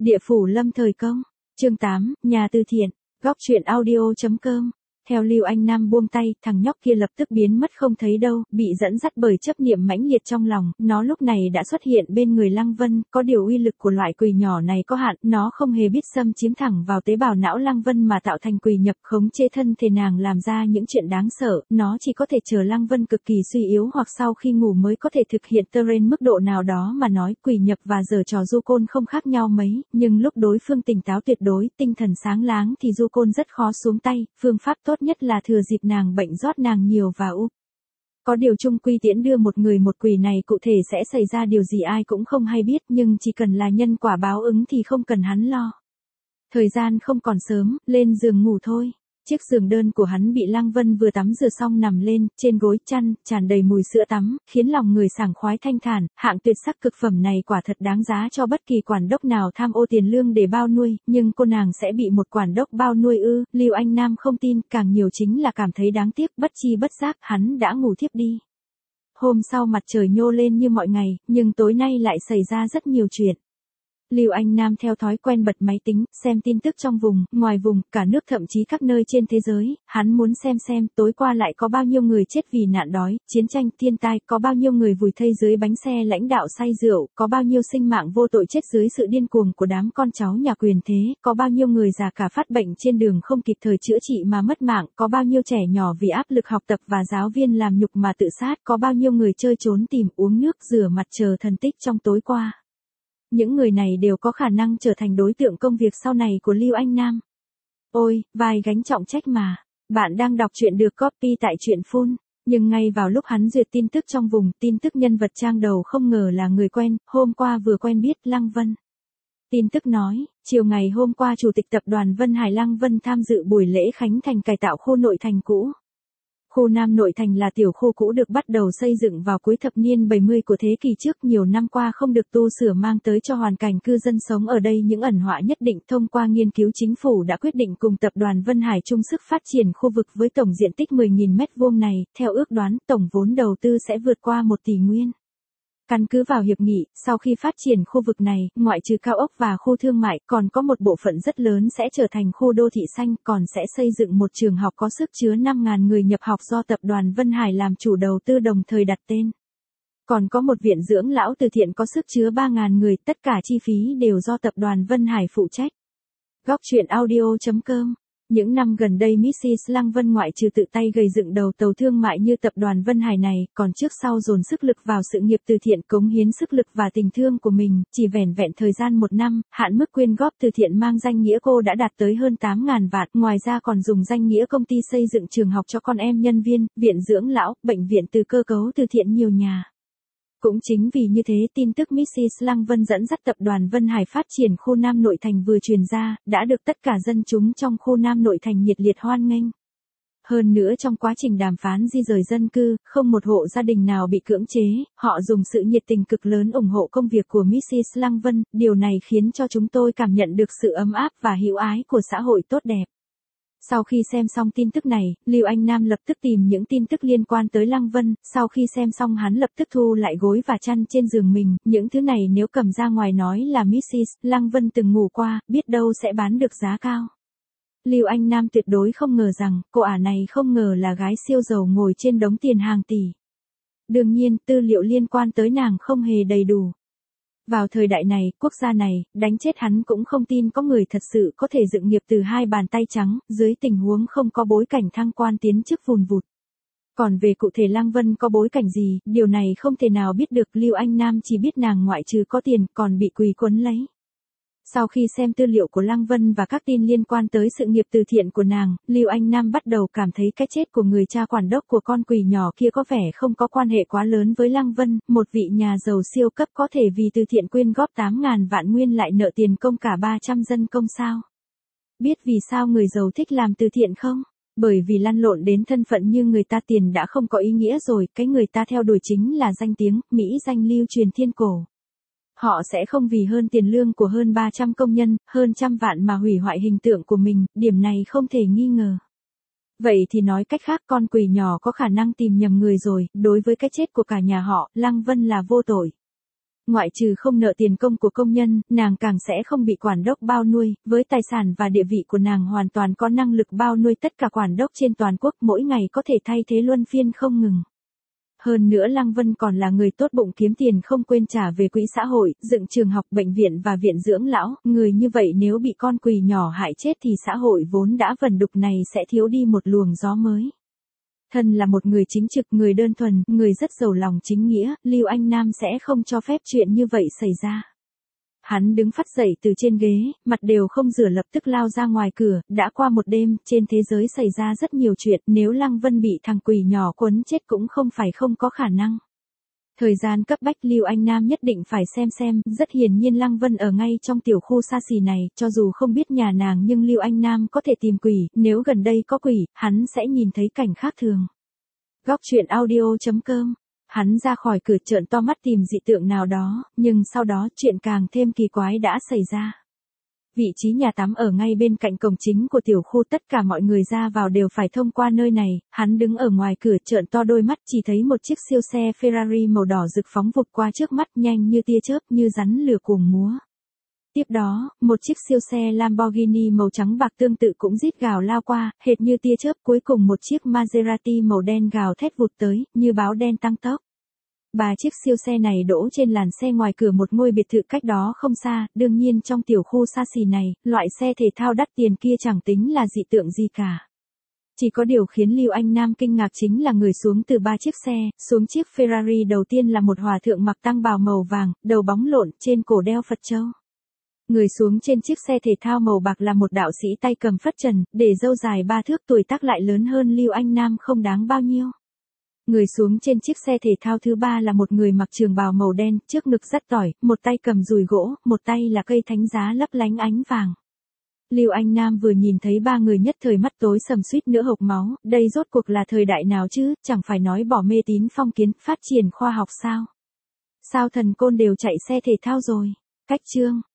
Địa phủ lâm thời công. Chương 8, nhà từ thiện. Góc truyện audio.com. Theo Lưu Anh Nam buông tay, thằng nhóc kia lập tức biến mất không thấy đâu, bị dẫn dắt bởi chấp niệm mãnh liệt trong lòng, nó lúc này đã xuất hiện bên người Lăng Vân, có điều uy lực của loại quỷ nhỏ này có hạn, nó không hề biết xâm chiếm thẳng vào tế bào não Lăng Vân mà tạo thành quỷ nhập khống chế thân thể nàng làm ra những chuyện đáng sợ, nó chỉ có thể chờ Lăng Vân cực kỳ suy yếu hoặc sau khi ngủ mới có thể thực hiện terrain mức độ nào đó mà nói, quỷ nhập và giở trò du côn không khác nhau mấy, nhưng lúc đối phương tỉnh táo tuyệt đối, tinh thần sáng láng thì du côn rất khó xuống tay, phương pháp tốt nhất là thừa dịp nàng bệnh rót nàng nhiều và có điều chung quy tiễn đưa một người một quỷ này cụ thể sẽ xảy ra điều gì ai cũng không hay biết, nhưng chỉ cần là nhân quả báo ứng thì không cần hắn lo. Thời gian không còn sớm, lên giường ngủ thôi. Chiếc giường đơn của hắn bị Lăng Vân vừa tắm rửa xong nằm lên, trên gối chăn, tràn đầy mùi sữa tắm, khiến lòng người sảng khoái thanh thản, hạng tuyệt sắc cực phẩm này quả thật đáng giá cho bất kỳ quản đốc nào tham ô tiền lương để bao nuôi, nhưng cô nàng sẽ bị một quản đốc bao nuôi ư? Lưu Anh Nam không tin, càng nhiều chính là cảm thấy đáng tiếc, bất chi bất giác, hắn đã ngủ thiếp đi. Hôm sau mặt trời nhô lên như mọi ngày, nhưng tối nay lại xảy ra rất nhiều chuyện. Lưu Anh Nam theo thói quen bật máy tính, xem tin tức trong vùng, ngoài vùng, cả nước thậm chí các nơi trên thế giới, hắn muốn xem tối qua lại có bao nhiêu người chết vì nạn đói, chiến tranh, thiên tai, có bao nhiêu người vùi thây dưới bánh xe lãnh đạo say rượu, có bao nhiêu sinh mạng vô tội chết dưới sự điên cuồng của đám con cháu nhà quyền thế, có bao nhiêu người già cả phát bệnh trên đường không kịp thời chữa trị mà mất mạng, có bao nhiêu trẻ nhỏ vì áp lực học tập và giáo viên làm nhục mà tự sát, có bao nhiêu người chơi trốn tìm uống nước rửa mặt chờ thần tích trong tối qua. Những người này đều có khả năng trở thành đối tượng công việc sau này của Lưu Anh Nam. Ôi, vai gánh trọng trách mà. Bạn đang đọc truyện được copy tại truyện Full. Nhưng ngay vào lúc hắn duyệt tin tức trong vùng, tin tức nhân vật trang đầu không ngờ là người quen, hôm qua vừa quen biết Lăng Vân. Tin tức nói, chiều ngày hôm qua Chủ tịch Tập đoàn Vân Hải Lăng Vân tham dự buổi lễ khánh thành cải tạo khu nội thành cũ. Khu Nam Nội Thành là tiểu khu cũ được bắt đầu xây dựng vào cuối thập niên 70 của thế kỷ trước, nhiều năm qua không được tu sửa mang tới cho hoàn cảnh cư dân sống ở đây những ẩn họa nhất định. Thông qua nghiên cứu chính phủ đã quyết định cùng Tập đoàn Vân Hải chung sức phát triển khu vực với tổng diện tích 10.000 m2 này, theo ước đoán tổng vốn đầu tư sẽ vượt qua 1 tỷ nguyên. Căn cứ vào hiệp nghị, sau khi phát triển khu vực này, ngoại trừ cao ốc và khu thương mại, còn có một bộ phận rất lớn sẽ trở thành khu đô thị xanh, còn sẽ xây dựng một trường học có sức chứa 5.000 người nhập học do Tập đoàn Vân Hải làm chủ đầu tư đồng thời đặt tên. Còn có một viện dưỡng lão từ thiện có sức chứa 3.000 người, tất cả chi phí đều do Tập đoàn Vân Hải phụ trách. Góc truyện audio.com. Những năm gần đây Mrs. Lăng Vân ngoại trừ tự tay gầy dựng đầu tàu thương mại như Tập đoàn Vân Hải này, còn trước sau dồn sức lực vào sự nghiệp từ thiện, cống hiến sức lực và tình thương của mình, chỉ vẻn vẹn thời gian 1 năm, hạn mức quyên góp từ thiện mang danh nghĩa cô đã đạt tới hơn 8.000 vạn, ngoài ra còn dùng danh nghĩa công ty xây dựng trường học cho con em nhân viên, viện dưỡng lão, bệnh viện từ cơ cấu từ thiện nhiều nhà. Cũng chính vì như thế tin tức Mrs. Lăng Vân dẫn dắt Tập đoàn Vân Hải phát triển khu Nam Nội Thành vừa truyền ra, đã được tất cả dân chúng trong khu Nam Nội Thành nhiệt liệt hoan nghênh. Hơn nữa trong quá trình đàm phán di rời dân cư, không một hộ gia đình nào bị cưỡng chế, họ dùng sự nhiệt tình cực lớn ủng hộ công việc của Mrs. Lăng Vân, điều này khiến cho chúng tôi cảm nhận được sự ấm áp và hữu ái của xã hội tốt đẹp. Sau khi xem xong tin tức này, Lưu Anh Nam lập tức tìm những tin tức liên quan tới Lăng Vân, sau khi xem xong hắn lập tức thu lại gối và chăn trên giường mình, những thứ này nếu cầm ra ngoài nói là Mrs. Lăng Vân từng ngủ qua, biết đâu sẽ bán được giá cao. Lưu Anh Nam tuyệt đối không ngờ rằng, cô ả này không ngờ là gái siêu giàu ngồi trên đống tiền hàng tỷ. Đương nhiên, tư liệu liên quan tới nàng không hề đầy đủ. Vào thời đại này, quốc gia này, đánh chết hắn cũng không tin có người thật sự có thể dựng nghiệp từ 2 bàn tay trắng, dưới tình huống không có bối cảnh thăng quan tiến chức vùn vụt. Còn về cụ thể Lăng Vân có bối cảnh gì, điều này không thể nào biết được, Lưu Anh Nam chỉ biết nàng ngoại trừ có tiền, còn bị quỳ quấn lấy. Sau khi xem tư liệu của Lăng Vân và các tin liên quan tới sự nghiệp từ thiện của nàng, Lưu Anh Nam bắt đầu cảm thấy cái chết của người cha quản đốc của con quỷ nhỏ kia có vẻ không có quan hệ quá lớn với Lăng Vân, một vị nhà giàu siêu cấp có thể vì từ thiện quyên góp 8.000 vạn nguyên lại nợ tiền công cả 300 dân công sao. Biết vì sao người giàu thích làm từ thiện không? Bởi vì lăn lộn đến thân phận như người ta tiền đã không có ý nghĩa rồi, cái người ta theo đuổi chính là danh tiếng, mỹ danh lưu truyền thiên cổ. Họ sẽ không vì hơn tiền lương của hơn 300 công nhân, hơn 100 vạn mà hủy hoại hình tượng của mình, điểm này không thể nghi ngờ. Vậy thì nói cách khác con quỷ nhỏ có khả năng tìm nhầm người rồi, đối với cái chết của cả nhà họ, Lăng Vân là vô tội. Ngoại trừ không nợ tiền công của công nhân, nàng càng sẽ không bị quản đốc bao nuôi, với tài sản và địa vị của nàng hoàn toàn có năng lực bao nuôi tất cả quản đốc trên toàn quốc, mỗi ngày có thể thay thế luân phiên không ngừng. Hơn nữa Lăng Vân còn là người tốt bụng kiếm tiền không quên trả về quỹ xã hội, dựng trường học, bệnh viện và viện dưỡng lão, người như vậy nếu bị con quỷ nhỏ hại chết thì xã hội vốn đã vần đục này sẽ thiếu đi một luồng gió mới. Thân là một người chính trực, người đơn thuần, người rất giàu lòng chính nghĩa, Lưu Anh Nam sẽ không cho phép chuyện như vậy xảy ra. Hắn đứng phắt dậy từ trên ghế, mặt đều không rửa lập tức lao ra ngoài cửa, đã qua một đêm, trên thế giới xảy ra rất nhiều chuyện, nếu Lăng Vân bị thằng quỷ nhỏ quấn chết cũng không phải không có khả năng. Thời gian cấp bách Lưu Anh Nam nhất định phải xem, rất hiển nhiên Lăng Vân ở ngay trong tiểu khu xa xỉ này, cho dù không biết nhà nàng nhưng Lưu Anh Nam có thể tìm quỷ, nếu gần đây có quỷ, hắn sẽ nhìn thấy cảnh khác thường. Góc truyện audio.com. Hắn ra khỏi cửa trợn to mắt tìm dị tượng nào đó, nhưng sau đó chuyện càng thêm kỳ quái đã xảy ra. Vị trí nhà tắm ở ngay bên cạnh cổng chính của tiểu khu, tất cả mọi người ra vào đều phải thông qua nơi này, hắn đứng ở ngoài cửa trợn to đôi mắt chỉ thấy một chiếc siêu xe Ferrari màu đỏ rực phóng vụt qua trước mắt nhanh như tia chớp như rắn lửa cuồng múa. Tiếp đó, một chiếc siêu xe Lamborghini màu trắng bạc tương tự cũng rít gào lao qua, hệt như tia chớp, cuối cùng một chiếc Maserati màu đen gào thét vụt tới, như báo đen tăng tốc. 3 chiếc siêu xe này đỗ trên làn xe ngoài cửa một ngôi biệt thự cách đó không xa, đương nhiên trong tiểu khu xa xỉ này, loại xe thể thao đắt tiền kia chẳng tính là dị tượng gì cả. Chỉ có điều khiến Lưu Anh Nam kinh ngạc chính là người xuống từ 3 chiếc xe, xuống chiếc Ferrari đầu tiên là một hòa thượng mặc tang bào màu vàng, đầu bóng lộn, trên cổ đeo Phật châu. Người xuống trên chiếc xe thể thao màu bạc là một đạo sĩ tay cầm phất trần, để râu dài 3 thước, tuổi tác lại lớn hơn Lưu Anh Nam không đáng bao nhiêu. Người xuống trên chiếc xe thể thao thứ 3 là một người mặc trường bào màu đen, trước ngực dắt tỏi, một tay cầm dùi gỗ, một tay là cây thánh giá lấp lánh ánh vàng. Lưu Anh Nam vừa nhìn thấy 3 người nhất thời mắt tối sầm suýt nữa hộc máu, đây rốt cuộc là thời đại nào chứ, chẳng phải nói bỏ mê tín phong kiến, phát triển khoa học sao? Sao thần côn đều chạy xe thể thao rồi? Cách chương